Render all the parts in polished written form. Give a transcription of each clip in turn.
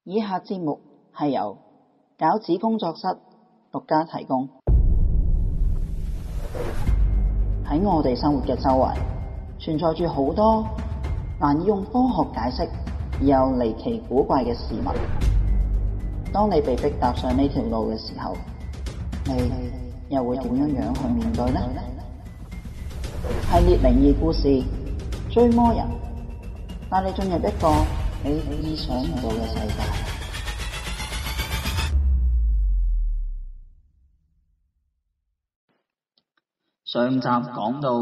以下節目係由餃子工作室獨家提供。喺我哋生活嘅周圍，存在住好多難以用科學解釋而又離奇古怪嘅事物。當你被迫踏上呢條路嘅時候，你又會點樣去面對呢？系列靈異故事追魔人，帶你進入一個你意想唔到嘅世界。上集講到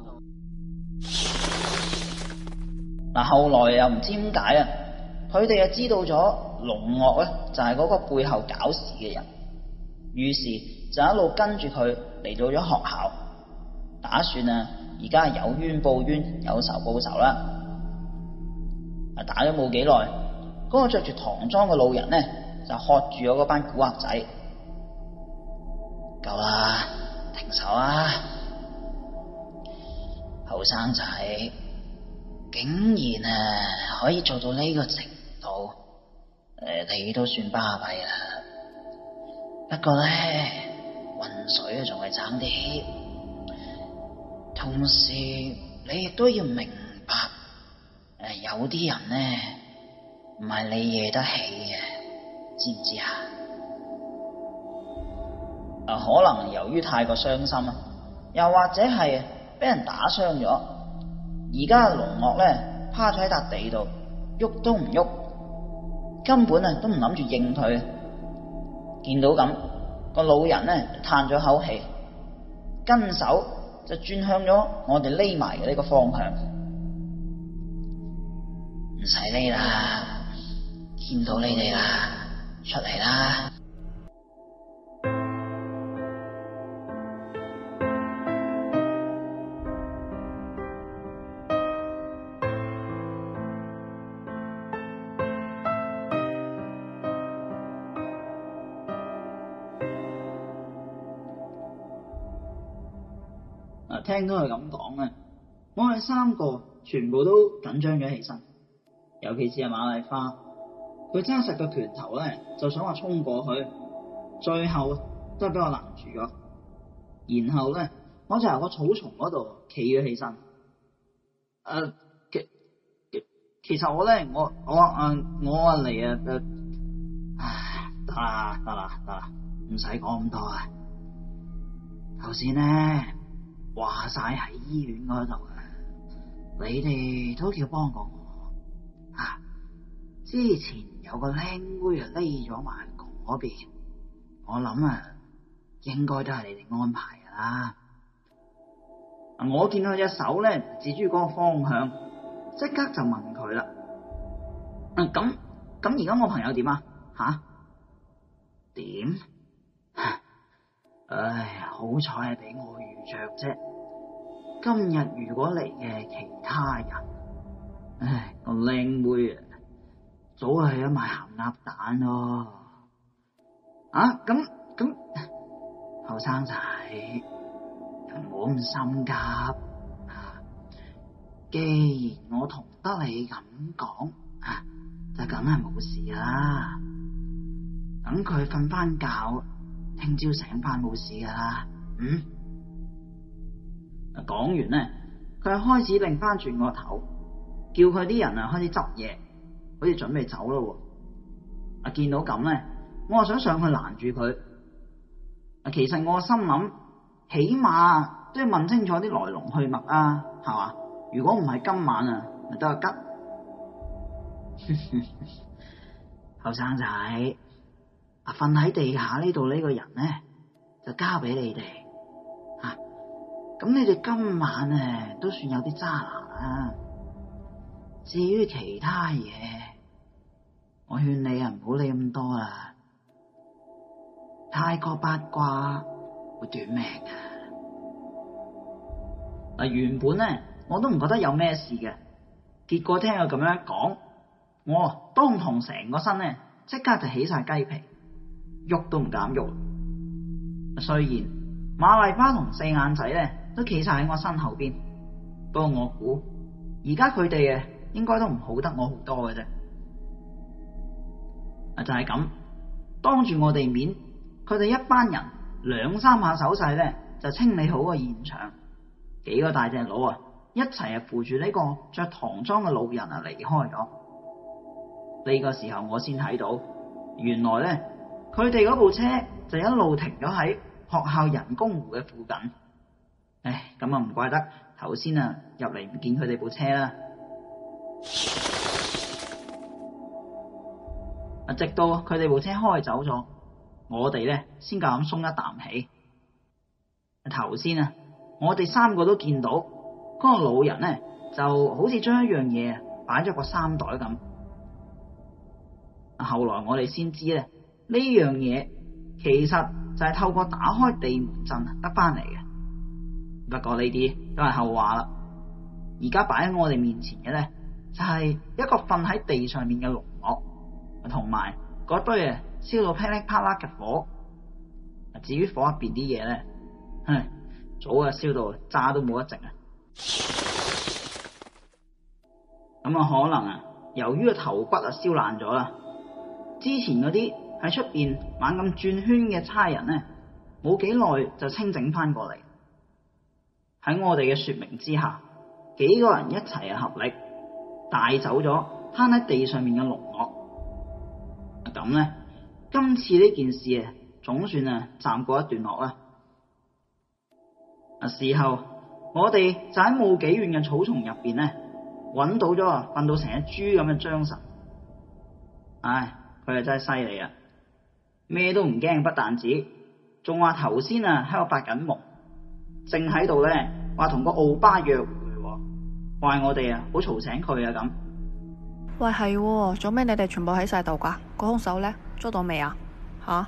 後來又唔知點解啊，佢哋又知道咗龍岳咧就係嗰個背後搞事嘅人，於是就一路跟住佢嚟到咗學校，打算而家有冤報冤，有仇報仇啦。打咗冇幾耐，嗰個着住唐裝嘅老人呢，就喝住咗嗰班古惑仔，夠啦，停手啦！後生仔竟然可以做到呢個程度，你都算巴閉啦。不過呢，渾水仲係爭啲。同時你亦都要明白，有啲人呢唔係你惹得起嘅，知唔知啊？可能由於太過傷心啊，又或者係俾人打傷咗，而家龍岳呢趴咗喺笪地度，喐都唔喐，根本都唔諗住應佢。見到咁，個老人呢嘆咗口氣，跟手就轉向咗我哋匿埋嘅呢個方向。唔使匿啦，見到你哋啦，出嚟啦！聽到佢咁講咧，我哋三個全部都緊張咗起身，尤其是係馬麗花，佢揸實個拳頭咧，就想話衝過去，最後都係俾我攔住咗。然後咧，我就由個草叢嗰度企咗起身。其實我咧，我嚟得啦，唔使講咁多啊。頭先咧。話晒喺醫院嗰度你哋都叫幫過我之前有個靚妹匿咗埋嗰邊，我諗應該都係你哋安排噶啦。我見佢隻手咧指住嗰個方向，即刻就問佢啦。咁而家我朋友點啊？點？好彩係俾我遇着啫。今日如果嚟嘅其他人，個靚妹早係一賣鹹鴨蛋咯。咁後生仔唔好咁心急。既然我同得你咁講，就梗係冇事啦。等佢瞓翻覺，聽朝醒翻冇事噶啦。講完呢，佢係開始擰翻轉個頭，叫佢啲人開始執嘢，好似準備走咯。見到咁呢，我想上去攔住佢。其實我心諗，起碼都要問清楚啲來龍去脈啊，係嘛？如果唔係今晚咪得個吉。後生仔，瞓喺地下呢度呢個人呢，就交俾你哋。咁你哋今晚都算有啲渣男啦。至於其他嘢，我勸你唔好理咁多啦，太過八卦會短命原本我都唔覺得有咩事嘅，結果聽佢咁樣講，我當堂成個身即刻就起晒雞皮，喐都唔敢喐。雖然馬麗花同四眼仔都企晒喺我身後邊，不過我估而家佢哋應該都唔好得我好多嘅啫。 就係咁，當住我哋面，佢哋一班人2-3下手勢咧，就清理好個現場。幾個大隻佬啊，一齊扶住呢個着唐裝嘅老人啊離開咗。呢個時候我先睇到，原來咧佢哋嗰部車就一路停咗喺學校人工湖嘅附近。咁啊唔怪得頭先啊入嚟唔見佢哋部車啦。直到佢哋部車開走咗，我哋咧先夠膽鬆一啖氣。頭先啊，我哋3個都見到嗰個老人咧，就好似將一樣嘢擺咗個衫袋咁。後來我哋先知咧，呢樣嘢其實就係透過打開地門陣得翻嚟嘅。不過呢啲都係後話啦。而家擺喺我哋面前嘅咧，就係一個瞓喺地上面嘅龍岳，同埋嗰堆燒到噼里啪啦嘅火。至於火入邊啲嘢咧，早燒到渣都冇得剩啊！咁可能由於個頭骨燒爛咗啦，之前嗰啲喺出邊猛咁轉圈嘅差人咧，冇幾耐就清整翻過嚟。喺我哋嘅說明之下，幾個人一齊合力帶走咗攤喺地上面嘅龍岳。咁咧，今次呢件事總算暫過一段落啦。事後我哋就喺冇幾遠嘅草叢入邊咧，揾到咗瞓到成隻豬咁嘅張神。佢真係犀利啊！咩都唔驚，不但止，仲話頭先喺度發緊夢，正喺度咧話同個奧巴約會，怪我哋好嘈醒佢咁。 喂，係，做咩你哋全部喺晒度噶？個兇手咧捉到未啊？吓？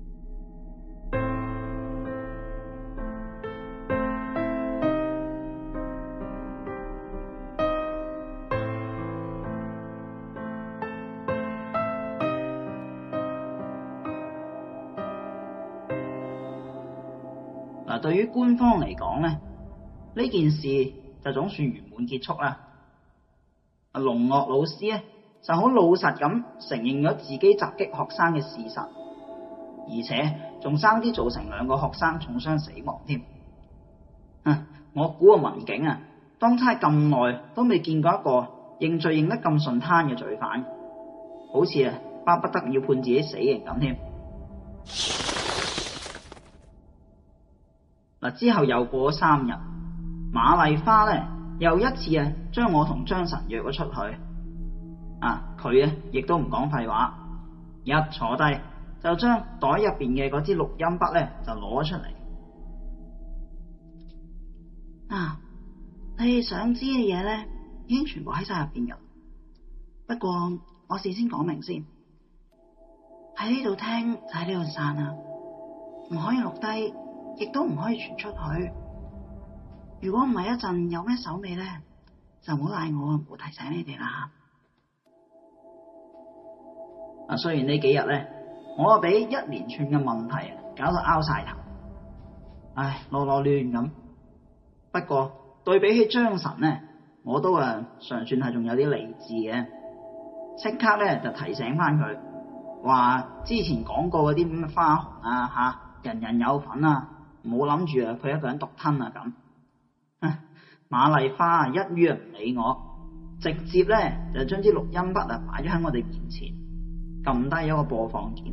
對於官方嚟講咧，呢件事就總算圓滿結束啦。龍岳老師咧就好老實咁承認咗自己襲擊學生嘅事實，而且仲爭啲造成2個學生重傷死亡添。我估個民警當差咁耐都未見過一個認罪認得咁順攤嘅罪犯，好似巴不得要判自己死刑咁添。之後又過咗3日，馬麗花咧又一次將我同張神約咗出去。佢亦都唔講廢話，一坐低就將袋入邊嘅嗰支錄音筆咧就攞出嚟。你想知嘅嘢咧已經全部喺晒入邊噶。不過我事先講明先，喺呢度聽就喺呢度散啊，唔可以錄低，亦都唔可以傳出去。如果唔係一陣有咩手尾咧，就唔好賴我，唔好提醒你哋啦。雖然呢幾日咧，我俾一連串嘅問題搞到拗晒頭，囉亂咁。不過對比起張神咧，我都尚算係仲有啲理智嘅，即刻咧就提醒翻佢，話之前講過嗰啲咁嘅花紅人人有份唔好諗住佢一個人獨吞咁。馬麗花一於唔理我，直接咧就將支錄音筆擺咗喺我哋面前，撳低咗個播放鍵。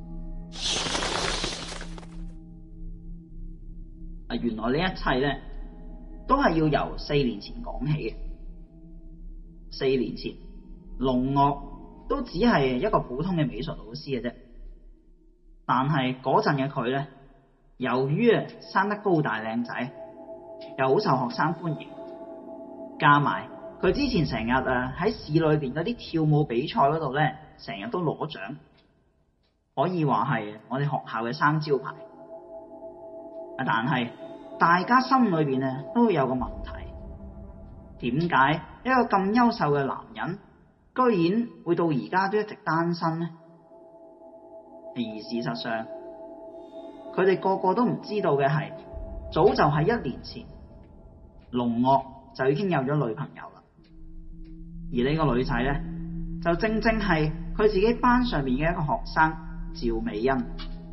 原來呢一切咧都係要由4年前講起嘅。4年前，龍岳都只係一個普通嘅美術老師嘅啫，但係嗰陣嘅佢咧，由於生得高大靚仔，又好受學生歡迎，加埋佢之前成日喺市裏邊嗰啲跳舞比賽嗰度咧，成日都攞獎，可以話係我哋學校嘅生招牌。但係大家心裏邊都會有個問題，點解一個咁優秀嘅男人，居然會到而家都一直單身呢？而事實上，佢哋個個都唔知道嘅係，早就喺1年前，龍岳就已經有咗女朋友啦。而呢個女仔咧，就正正係佢佢自己班上面嘅一個學生趙美欣。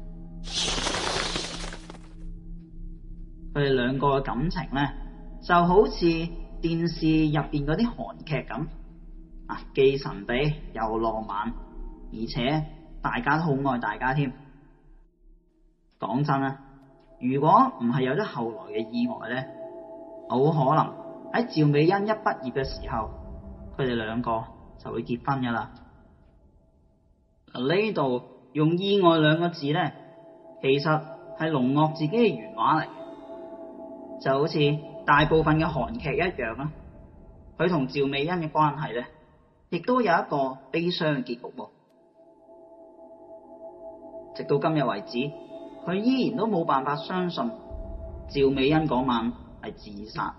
佢哋兩個嘅感情呢，就好似電視入邊嗰啲韓劇咁，既神秘又浪漫，而且大家都好愛大家添。講真啊，如果唔係有咗後來嘅意外呢，好可能喺趙美欣一畢業嘅時候，佢哋兩個就會結婚噶啦。呢度用意外兩個字呢，其實係龍岳自己嘅原話嚟嘅，就好似大部分嘅韓劇一樣啦。佢同趙美欣嘅關係呢，亦都有一個悲傷嘅結局喎。直到今日為止，佢依然都冇辦法相信趙美欣嗰晚係自殺。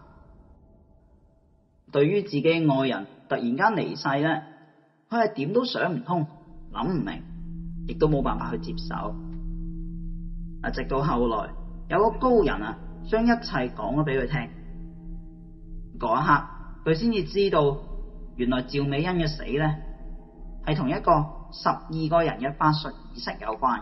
對於自己愛人突然間離世呢，佢係點都想唔通，諗唔明，亦都冇辦法去接受。直到後來有個高人將一切講咗俾佢聽，嗰一刻佢先至知道，原來趙美欣嘅死呢，係同一個12個人嘅法術儀式有關。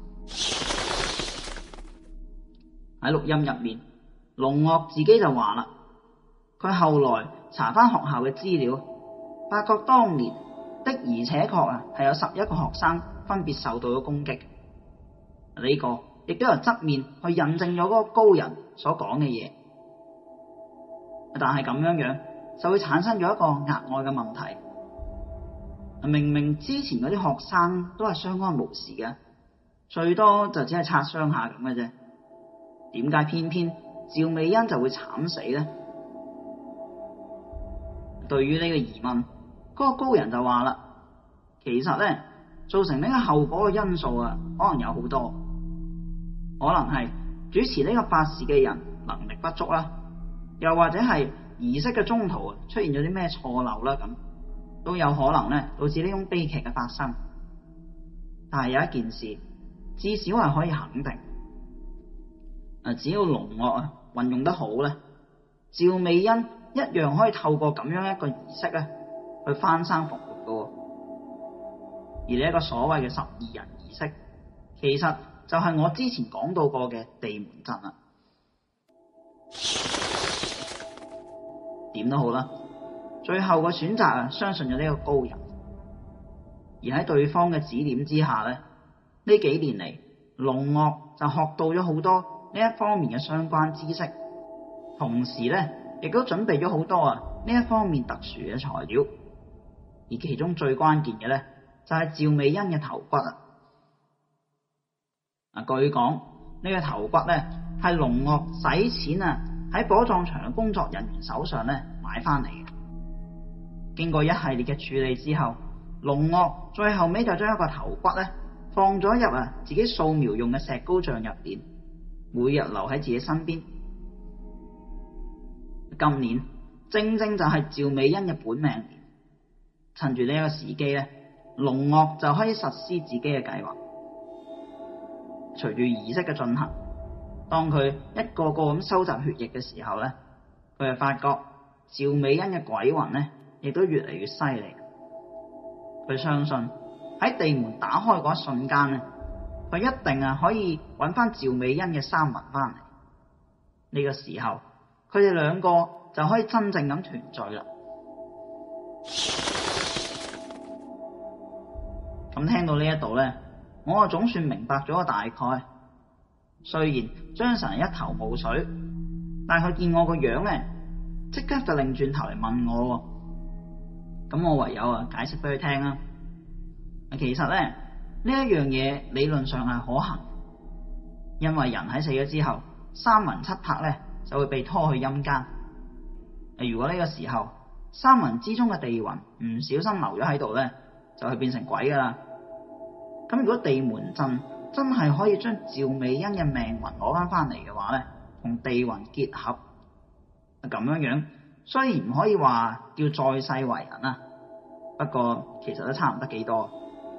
喺錄音入面，龍岳自己就話啦，佢後來查翻學校嘅資料，發覺當年的而且確係有11個學生分別受到咗攻擊。呢個亦都由側面去印證咗嗰個高人所講嘅嘢。但係咁樣就會產生咗一個額外嘅問題。明明之前嗰啲學生都係相安無事嘅，最多就只係擦傷下咁嘅啫，點解偏偏趙美欣就會慘死呢？對於呢個疑問，嗰個高人就話啦，其實呢，造成呢個後果嘅因素可能有好多，可能係主持呢個法事嘅人能力不足啦，又或者係儀式嘅中途出現咗啲咩錯漏啦，咁都有可能呢導致呢種悲劇嘅發生。但係有一件事至少係可以肯定，只要龍岳運用得好呢，趙美欣一樣可以透過咁樣一個儀式呢去翻生復活嘅。而呢一個所謂嘅12人儀式，其實就係我之前講到過嘅地門陣啦。點都好啦，最後個選擇相信咗呢個高人，而喺對方嘅指點之下呢，呢幾年嚟龍岳就學到咗好多呢一方面嘅相關知識，同時呢亦都準備咗好多呢一方面特殊嘅材料，而其中最關鍵嘅呢，就係趙美欣嘅頭骨。據講呢個頭骨呢，係龍岳使錢喺火葬場嘅工作人員手上呢買翻嚟嘅。經過一系列嘅處理之後，龍岳最後尾就將一個頭骨呢放咗入自己掃描用嘅石膏像入邊，每日留喺自己身邊。今年正正就係趙美欣嘅本命年，趁住呢一個時機呢，龍岳就可以實施自己嘅計劃。隨住儀式嘅進行，當佢一個個咁收集血液嘅時候呢，佢就發覺趙美欣嘅鬼魂呢亦都越嚟越犀利。佢相信喺地門打開嗰一瞬間呢，佢一定可以揾翻趙美欣嘅三魂翻嚟。呢個時候，佢哋兩個就可以真正咁團聚啦。咁聽到呢一度呢，我總算明白咗個大概。雖然張神一頭霧水，但係佢見我個樣呢，即刻就擰轉頭嚟問我。咁我唯有解釋俾佢聽啦。其實呢一樣嘢理論上係可行，因為人喺死咗之後，三魂七魄呢就會被拖去陰間。如果呢個時候三魂之中嘅地魂唔小心留咗喺度呢，就會變成鬼噶啦。咁如果地門陣真係可以將趙美欣嘅命魂攞翻嚟嘅話呢，同地魂結合，咁樣雖然唔可以話叫再世為人啦，不過其實都差唔得幾多。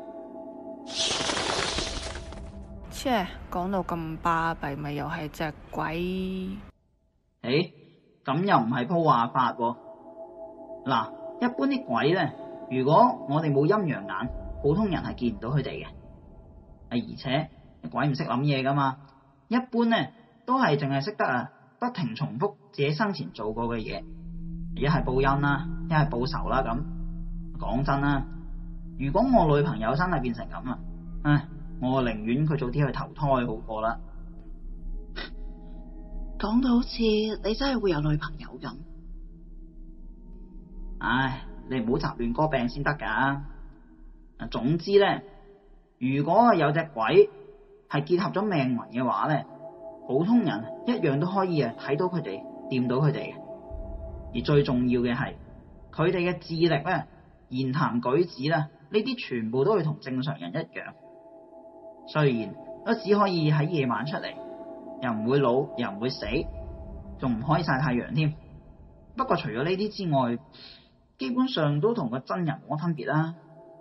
切，講到咁巴閉，咪又係隻鬼？ 咁又唔係鋪話法喎。嗱，一般啲鬼呢，如果我哋冇陰陽眼， 普通人係見唔到佢哋嘅。而且鬼唔識諗嘢噶嘛，一般呢都係淨係識得不停重複自己生前做過嘅嘢，一係報恩啦，一係報仇啦咁。講真啦，如果我女朋友真係變成咁我寧願佢早啲去投胎好過啦。 講到好似你真係會有女朋友咁。 你唔好雜亂歌病先得噶。總之呢，如果有隻鬼係結合咗命魂嘅話呢，普通人一樣都可以睇到佢哋，掂到佢哋嘅。而最重要嘅係，佢哋嘅智力呢、言談舉止呢啲全部都會同正常人一樣。雖然都只可以喺夜晚出嚟，又唔會老，又唔會死，仲唔可以曬太陽添。不過除咗呢啲之外，基本上都同個真人冇乜分別啦。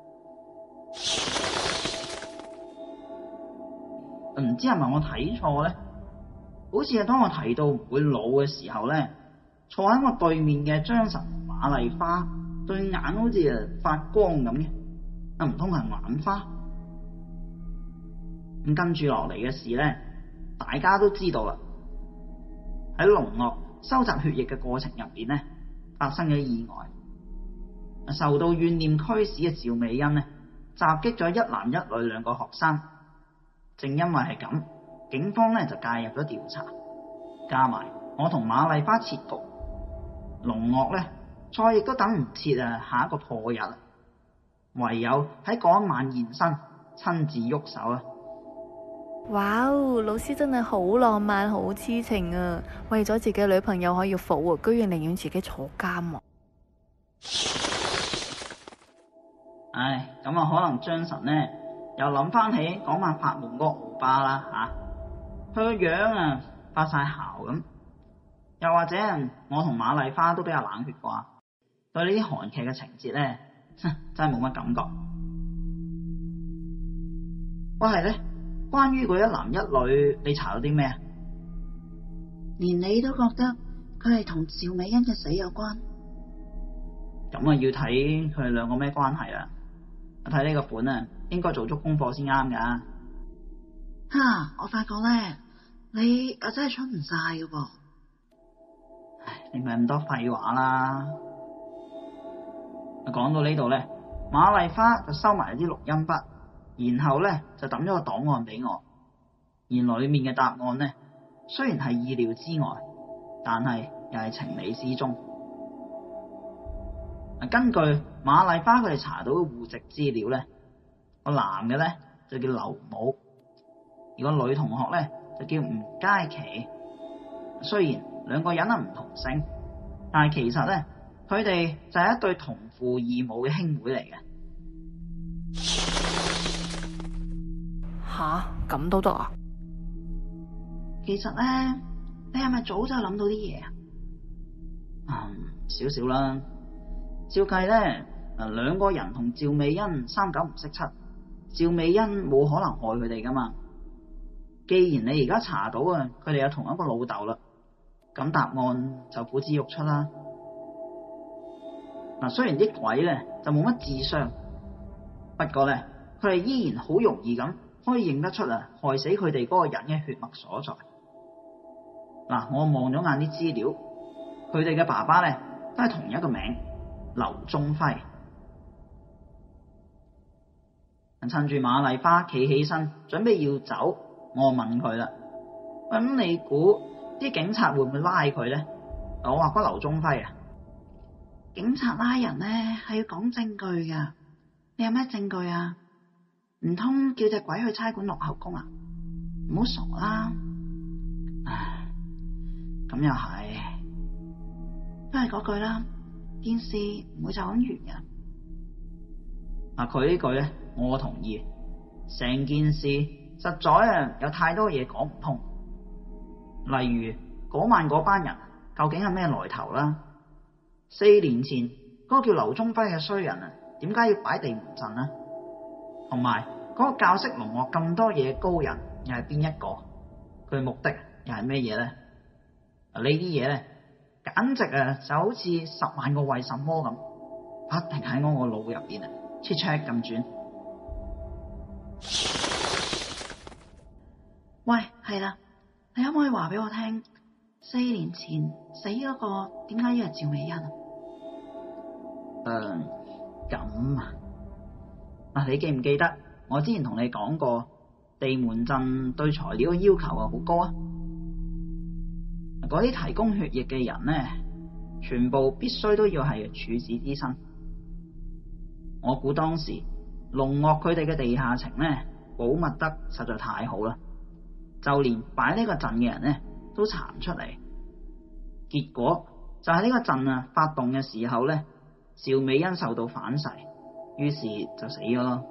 唔知係咪我睇錯呢？好似係當我提到唔會老嘅時候呢，坐喺我對面嘅張晨同馬麗花對眼好似發光咁嘅，唔通係眼花？咁跟住落嚟嘅事呢，大家都知道啦。喺龍嶽收集血液嘅過程入邊呢，發生咗意外，受到怨念驅使嘅趙美欣呢，襲擊咗一男一女兩個學生。正因為係咁，警方呢就介入咗調查，加埋我同馬麗花設局，龍嶽呢再亦都等唔切下一個破日，唯有喺嗰一晚現身，親自喐手啊！ 哇哦，老師真係好浪漫，好痴情啊！為咗自己女朋友可以復活，居然寧願自己坐監啊！ 咁可能張晨呢又諗翻起嗰晚發夢嗰個歐巴啦佢個樣發晒姣咁，又或者我同馬麗花都比較冷血啩，對呢啲韓劇嘅情節呢，真係冇乜感覺。係呢，關於嗰一男一女，你查到啲咩啊？ 連你都覺得佢係同趙美欣嘅死有關？ 咁要睇佢哋兩個咩關係啦。睇呢個本應該做足功課先啱噶。 我發覺呢，你真係出唔晒㗎噃。 你咪咁多廢話啦。講到呢度呢，馬麗花就收埋啲錄音筆，然後呢就抌咗個檔案俾我。而裏面嘅答案呢，雖然係意料之外，但係又係情理之中。根據馬麗花佢哋查到嘅戶籍資料呢，個男嘅呢就叫劉武，而個女同學呢就叫吳佳琪。雖然兩個人唔同姓，但係其實呢，佢哋就係一對同父異母嘅兄妹嚟嘅。 咁都得啊？ 其實呢，你係咪早就諗到啲嘢啊？ 少少啦。照計呢，兩個人同趙美欣三九唔識七，趙美欣冇可能害佢哋噶嘛。既然你而家查到佢哋有同一個老豆啦，咁答案就呼之欲出啦。雖然啲鬼呢就冇乜智商，不過呢，佢哋依然好容易咁可以認得出害死佢哋嗰個人嘅血脈所在。我望咗眼啲資料，佢哋嘅爸爸呢都係同一個名。劉宗輝。趁住馬麗花企起身準備要走，我問佢啦：咁你估啲警察會唔會拉佢呢？我話嗰劉宗輝警察拉人呢係要講證據噶，你有咩證據啊？唔通叫隻鬼去差館落口供啊？唔好傻啦！ 咁又係， 都係嗰句啦。件事唔會就咁完嘅。 佢呢句呢，我同意。成件事實在有太多嘢講唔通。例如嗰晚嗰班人究竟係咩來頭啦？4年前嗰個叫劉宗輝嘅衰人點解要擺地門陣呢？同埋嗰個教識龍嶽咁多嘢嘅高人又係邊一個？佢嘅目的又係咩嘢呢？呢啲嘢呢，簡直就好似10萬個為什麼咁，不停喺我個腦入邊切 check 咁轉。 喂，係啦，你可唔可以話俾我聽，4年前死嗰個點解要係趙美欣啊？ 咁啊，你記唔記得我之前同你講過，地門鎮對材料嘅要求好高啊？嗰啲提供血液嘅人呢，全部必須都要係處子之身。我估當時龍岳佢哋嘅地下情呢，保密得實在太好啦，就連擺呢個陣嘅人呢都查唔出嚟。結果就係呢個陣啊發動嘅時候呢，趙美欣受到反噬，於是就死咗咯。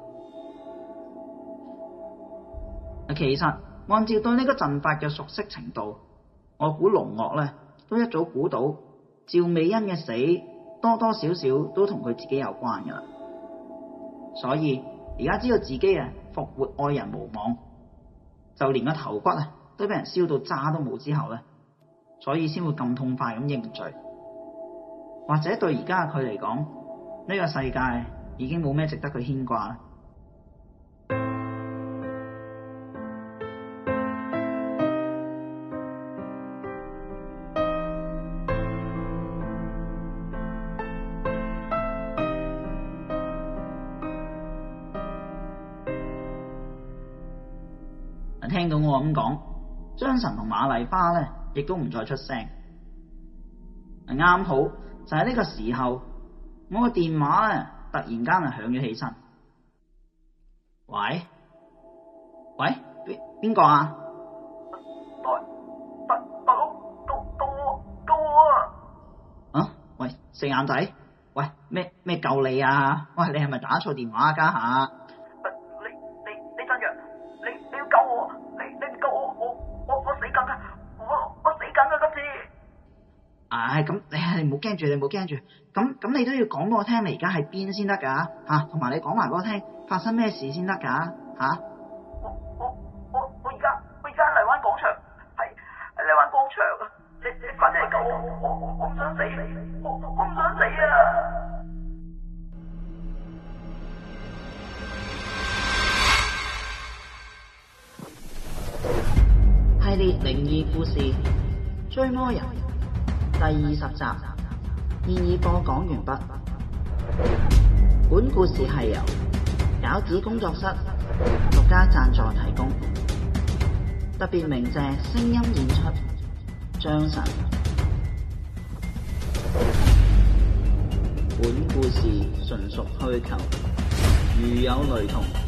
其實按照對呢個陣法嘅熟悉程度，我估龍岳呢都一早估到趙美欣嘅死多多少少都同佢自己有關噶啦，所以而家知道自己啊復活愛人無望，就連個頭骨啊都俾人燒到渣都冇之後呢，所以先會咁痛快咁認罪。或者對而家嘅佢嚟講，呢個世界已經冇咩值得佢牽掛啦。聽到我咁講，張晨同馬麗花呢亦都唔再出聲。啱好就喺呢個時候，我個電話呢突然間響咗起身。喂，邊個啊？ 大佬，救我啊！ 啊，喂，四眼仔，喂，咩救你啊？喂，你係咪打錯電話啊？家下？ 你真嘅，你要救我，你唔救我死梗啊！我死梗啊！今次。 咁你唔好驚住，咁你都要講俾我聽，你而家喺邊先得噶吓，同埋你講埋俾我聽發生咩事先得噶吓。 我而家喺荔灣廣場，喺荔灣廣場啊！你快啲嚟救我！我唔想死，我唔想死啊！ 系列靈異故事《追魔人》第20集現已播講完畢。本故事係由餃子工作室獨家贊助提供，特別鳴謝聲音演出張晨。本故事純屬虛構，如有雷同，